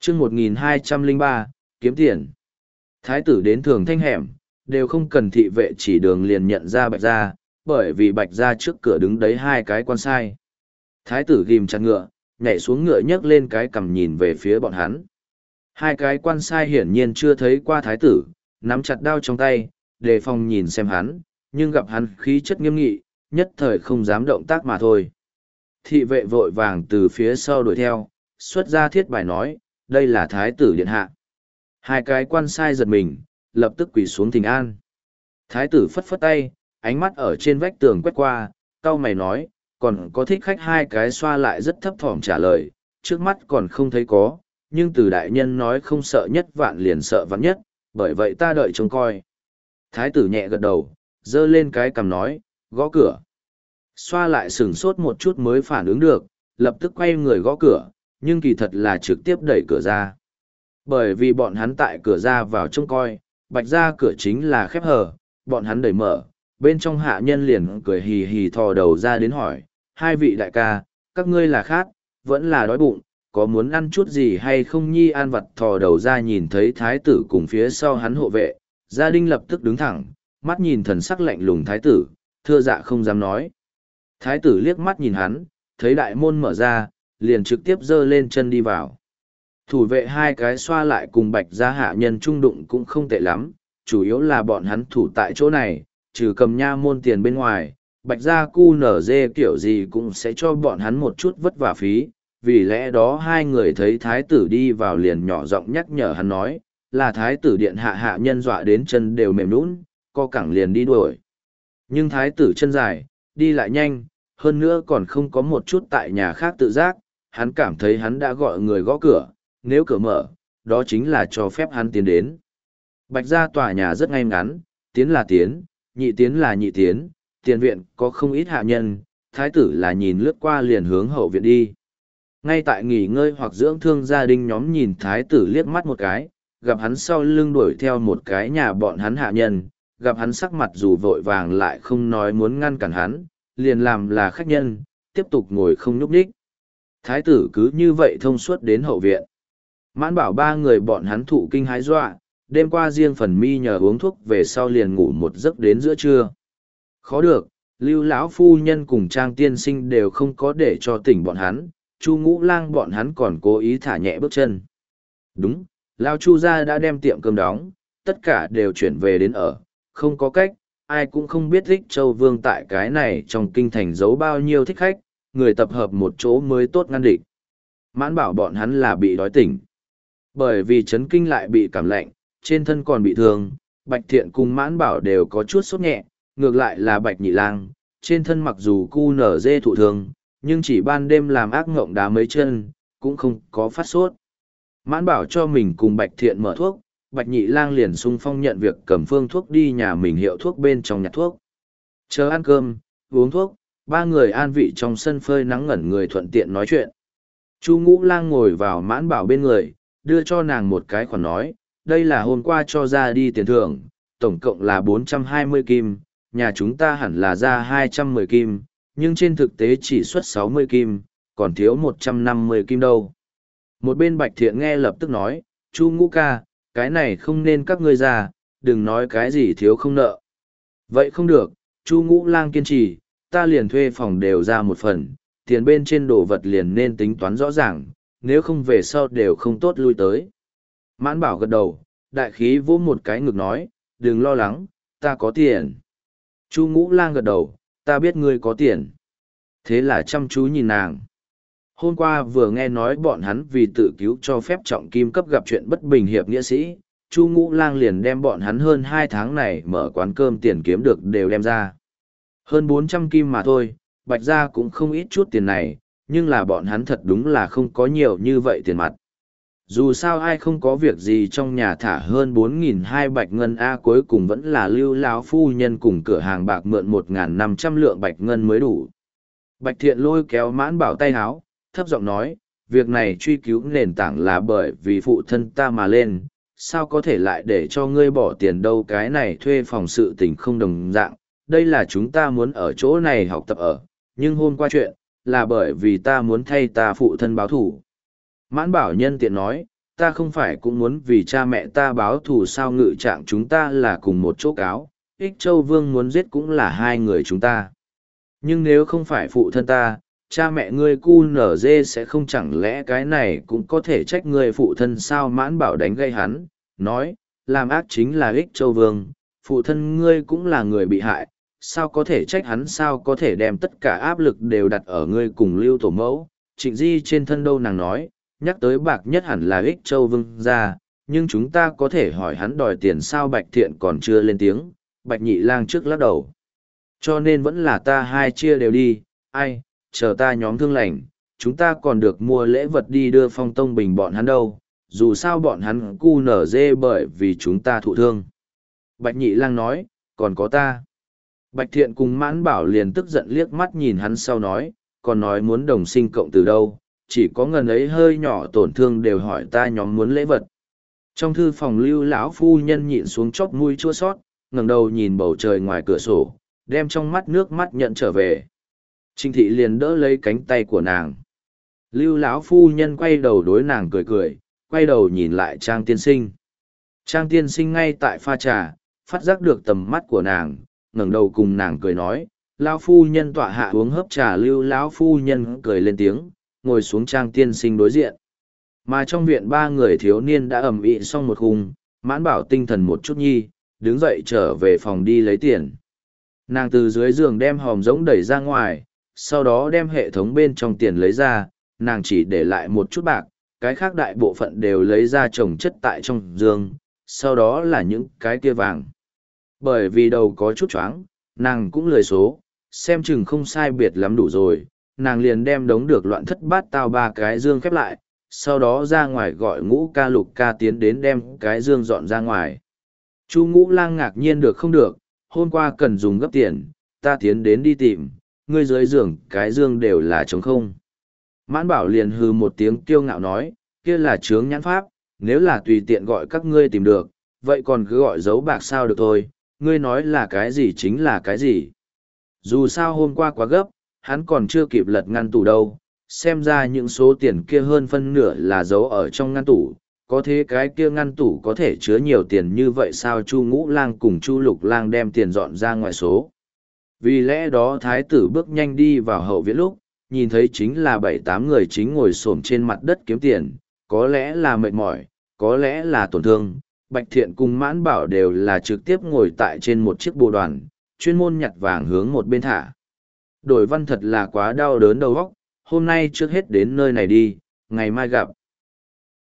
chương 1203, kiếm tiền. Thái tử đến thường thanh hẻm, đều không cần thị vệ chỉ đường liền nhận ra Bạch Gia, bởi vì Bạch Gia trước cửa đứng đấy hai cái quan sai. Thái tử ghim chặt ngựa, nhảy xuống ngựa nhấc lên cái cằm nhìn về phía bọn hắn. Hai cái quan sai hiển nhiên chưa thấy qua thái tử, nắm chặt đao trong tay, đề phòng nhìn xem hắn, nhưng gặp hắn khí chất nghiêm nghị, nhất thời không dám động tác mà thôi. Thị vệ vội vàng từ phía sau đuổi theo, xuất ra thiết bài nói, đây là thái tử điện hạ. Hai cái quan sai giật mình, lập tức quỳ xuống thỉnh an. Thái tử phất phất tay, ánh mắt ở trên vách tường quét qua, cau mày nói, còn có thích khách hai cái xoa lại rất thấp thỏm trả lời, trước mắt còn không thấy có, nhưng từ đại nhân nói không sợ nhất vạn liền sợ vạn nhất, bởi vậy ta đợi trông coi. Thái tử nhẹ gật đầu, giơ lên cái cằm nói, gõ cửa. Xoa lại sửng sốt một chút mới phản ứng được, lập tức quay người gõ cửa, nhưng kỳ thật là trực tiếp đẩy cửa ra. Bởi vì bọn hắn tại cửa ra vào trông coi, Bạch Gia cửa chính là khép hờ, bọn hắn đẩy mở, bên trong hạ nhân liền cười hì hì thò đầu ra đến hỏi, hai vị đại ca, các ngươi là khát, vẫn là đói bụng, có muốn ăn chút gì hay không nhi an vặt thò đầu ra nhìn thấy thái tử cùng phía sau hắn hộ vệ, gia đình lập tức đứng thẳng, mắt nhìn thần sắc lạnh lùng thái tử, thưa dạ không dám nói. Thái tử liếc mắt nhìn hắn, thấy đại môn mở ra, liền trực tiếp giơ lên chân đi vào. Thủ vệ hai cái xoa lại cùng Bạch Gia hạ nhân trung đụng cũng không tệ lắm, chủ yếu là bọn hắn thủ tại chỗ này, trừ cầm nha môn tiền bên ngoài, Bạch Gia cu nở dê kiểu gì cũng sẽ cho bọn hắn một chút vất vả phí, vì lẽ đó hai người thấy thái tử đi vào liền nhỏ giọng nhắc nhở hắn nói, là thái tử điện hạ hạ nhân dọa đến chân đều mềm nhũn, co cẳng liền đi đuổi. Nhưng thái tử chân dài, đi lại nhanh, hơn nữa còn không có một chút tại nhà khác tự giác, hắn cảm thấy hắn đã gọi người gõ cửa, nếu cửa mở, đó chính là cho phép hắn tiến đến. Bạch Gia tòa nhà rất ngay ngắn, tiến là tiến, nhị tiến là nhị tiến, tiền viện có không ít hạ nhân, thái tử là nhìn lướt qua liền hướng hậu viện đi. Ngay tại nghỉ ngơi hoặc dưỡng thương gia đình nhóm nhìn thái tử liếc mắt một cái, gặp hắn sau lưng đuổi theo một cái nhà bọn hắn hạ nhân, gặp hắn sắc mặt dù vội vàng lại không nói muốn ngăn cản hắn, liền làm là khách nhân, tiếp tục ngồi không nhúc nhích. Thái tử cứ như vậy thông suốt đến hậu viện. Mãn bảo ba người bọn hắn thụ kinh hái dọa, đêm qua riêng phần mi nhờ uống thuốc về sau liền ngủ một giấc đến giữa trưa. Khó được, Lưu lão phu nhân cùng Trang tiên sinh đều không có để cho tỉnh bọn hắn, Chu Ngũ Lang bọn hắn còn cố ý thả nhẹ bước chân. Đúng, Lao Chu gia đã đem tiệm cơm đóng, tất cả đều chuyển về đến ở, không có cách, ai cũng không biết Thích Châu Vương tại cái này trong kinh thành giấu bao nhiêu thích khách, người tập hợp một chỗ mới tốt ngăn địch. Mãn bảo bọn hắn là bị đói tỉnh. Bởi vì chấn kinh lại bị cảm lạnh, trên thân còn bị thương, Bạch Thiện cùng Mãn bảo đều có chút sốt nhẹ, ngược lại là Bạch Nhị Lang, trên thân mặc dù cu nở dê thụ thương, nhưng chỉ ban đêm làm ác ngộng đá mấy chân, cũng không có phát sốt. Mãn bảo cho mình cùng Bạch Thiện mở thuốc, Bạch Nhị Lang liền sung phong nhận việc cầm phương thuốc đi nhà mình hiệu thuốc bên trong nhặt thuốc. Chờ ăn cơm, uống thuốc, ba người an vị trong sân phơi nắng ngẩn người thuận tiện nói chuyện. Chu Ngũ Lang ngồi vào Mãn bảo bên người, đưa cho nàng một cái khoản nói, đây là hôm qua cho ra đi tiền thưởng, tổng cộng là 420 kim, nhà chúng ta hẳn là ra 210 kim, nhưng trên thực tế chỉ xuất 60 kim, còn thiếu 150 kim đâu. Một bên Bạch Thiện nghe lập tức nói, Chu Ngũ ca, cái này không nên các ngươi ra, đừng nói cái gì thiếu không nợ. Vậy không được, Chu Ngũ Lang kiên trì, ta liền thuê phòng đều ra một phần, tiền bên trên đồ vật liền nên tính toán rõ ràng, nếu không về sau đều không tốt lui tới. Mãn bảo gật đầu, đại khí vỗ một cái ngực nói, đừng lo lắng, ta có tiền. Chu Ngũ Lang gật đầu, ta biết ngươi có tiền. Thế là chăm chú nhìn nàng. Hôm qua vừa nghe nói bọn hắn vì tự cứu cho phép trọng kim cấp gặp chuyện bất bình hiệp nghĩa sĩ, Chu Ngũ Lang liền đem bọn hắn hơn 2 tháng này mở quán cơm tiền kiếm được đều đem ra. Hơn 400 kim mà thôi, Bạch Gia cũng không ít chút tiền này, nhưng là bọn hắn thật đúng là không có nhiều như vậy tiền mặt. Dù sao ai không có việc gì trong nhà thả hơn 4.200 bạch ngân A, cuối cùng vẫn là Lưu lão phu nhân cùng cửa hàng bạc mượn 1.500 lượng bạch ngân mới đủ. Bạch Thiện lôi kéo Mãn bảo tay háo, thấp giọng nói, việc này truy cứu nền tảng là bởi vì phụ thân ta mà lên, sao có thể lại để cho ngươi bỏ tiền đâu, cái này thuê phòng sự tình không đồng dạng, đây là chúng ta muốn ở chỗ này học tập ở, nhưng hôm qua chuyện, là bởi vì ta muốn thay ta phụ thân báo thủ. Mãn bảo nhân tiện nói, ta không phải cũng muốn vì cha mẹ ta báo thù sao? Ngự trạng chúng ta là cùng một chỗ cáo, Ích Châu Vương muốn giết cũng là hai người chúng ta. Nhưng nếu không phải phụ thân ta, cha mẹ ngươi cu nở dê sẽ không, chẳng lẽ cái này cũng có thể trách ngươi phụ thân sao? Mãn Bảo đánh gây hắn, nói, làm ác chính là Ích Châu Vương, phụ thân ngươi cũng là người bị hại, sao có thể trách hắn? Sao có thể đem tất cả áp lực đều đặt ở ngươi cùng Lưu tổ mẫu? Trịnh Di trên thân đâu? Nàng nói, nhắc tới bạc nhất hẳn là Ích Châu Vương ra, nhưng chúng ta có thể hỏi hắn đòi tiền sao? Bạch Thiện còn chưa lên tiếng, Bạch Nhị Lang trước lắc đầu. Cho nên vẫn là ta hai chia đều đi, ai, chờ ta nhóm thương lành, chúng ta còn được mua lễ vật đi đưa Phong Tông Bình bọn hắn đâu, dù sao bọn hắn cu nở dê bởi vì chúng ta thụ thương. Bạch Nhị Lang nói, còn có ta. Bạch Thiện cùng Mãn Bảo liền tức giận liếc mắt nhìn hắn sau nói, còn nói muốn đồng sinh cộng từ đâu, chỉ có ngần ấy hơi nhỏ tổn thương đều hỏi ta nhóm muốn lễ vật. Trong thư phòng Lưu lão phu nhân nhịn xuống chóp mũi chua xót, ngẩng đầu nhìn bầu trời ngoài cửa sổ, đem trong mắt nước mắt nhận trở về. Trịnh thị liền đỡ lấy cánh tay của nàng. Lưu lão phu nhân quay đầu đối nàng cười cười, quay đầu nhìn lại Trang tiên sinh. Trang tiên sinh ngay tại pha trà, phát giác được tầm mắt của nàng, ngẩng đầu cùng nàng cười nói, lão phu nhân tọa hạ uống hớp trà. Lưu lão phu nhân cười lên tiếng, ngồi xuống Trang tiên sinh đối diện. Mà trong viện ba người thiếu niên đã ầm ĩ xong một khung, Mãn Bảo tinh thần một chút nhi, đứng dậy trở về phòng đi lấy tiền. Nàng từ dưới giường đem hòm rỗng đẩy ra ngoài, sau đó đem hệ thống bên trong tiền lấy ra, nàng chỉ để lại một chút bạc, cái khác đại bộ phận đều lấy ra chồng chất tại trong giường, sau đó là những cái kia vàng. Bởi vì đầu có chút choáng, nàng cũng lười số, xem chừng không sai biệt lắm đủ rồi, nàng liền đem đống được loạn thất bát tao ba cái dương khép lại, sau đó ra ngoài gọi Ngũ ca Lục ca tiến đến đem cái dương dọn ra ngoài. Chu Ngũ Lang ngạc nhiên được không được, hôm qua cần dùng gấp tiền, ta tiến đến đi tìm, ngươi dưới giường cái dương đều là trống không. Mãn Bảo liền hừ một tiếng kiêu ngạo nói, kia là chướng nhãn pháp, nếu là tùy tiện gọi các ngươi tìm được, vậy còn cứ gọi dấu bạc sao được thôi, ngươi nói là cái gì chính là cái gì. Dù sao hôm qua quá gấp, hắn còn chưa kịp lật ngăn tủ đâu, xem ra những số tiền kia hơn phân nửa là giấu ở trong ngăn tủ. Có thế cái kia ngăn tủ có thể chứa nhiều tiền như vậy sao? Chu Ngũ Lang cùng Chu Lục Lang đem tiền dọn ra ngoài số. Vì lẽ đó thái tử bước nhanh đi vào hậu viện lúc, nhìn thấy chính là 7-8 người chính ngồi xổm trên mặt đất kiếm tiền, có lẽ là mệt mỏi, có lẽ là tổn thương. Bạch Thiện cùng Mãn Bảo đều là trực tiếp ngồi tại trên một chiếc bồ đoàn, chuyên môn nhặt vàng hướng một bên thả. Đổi Văn thật là quá đau đớn đầu óc, hôm nay trước hết đến nơi này đi, ngày mai gặp.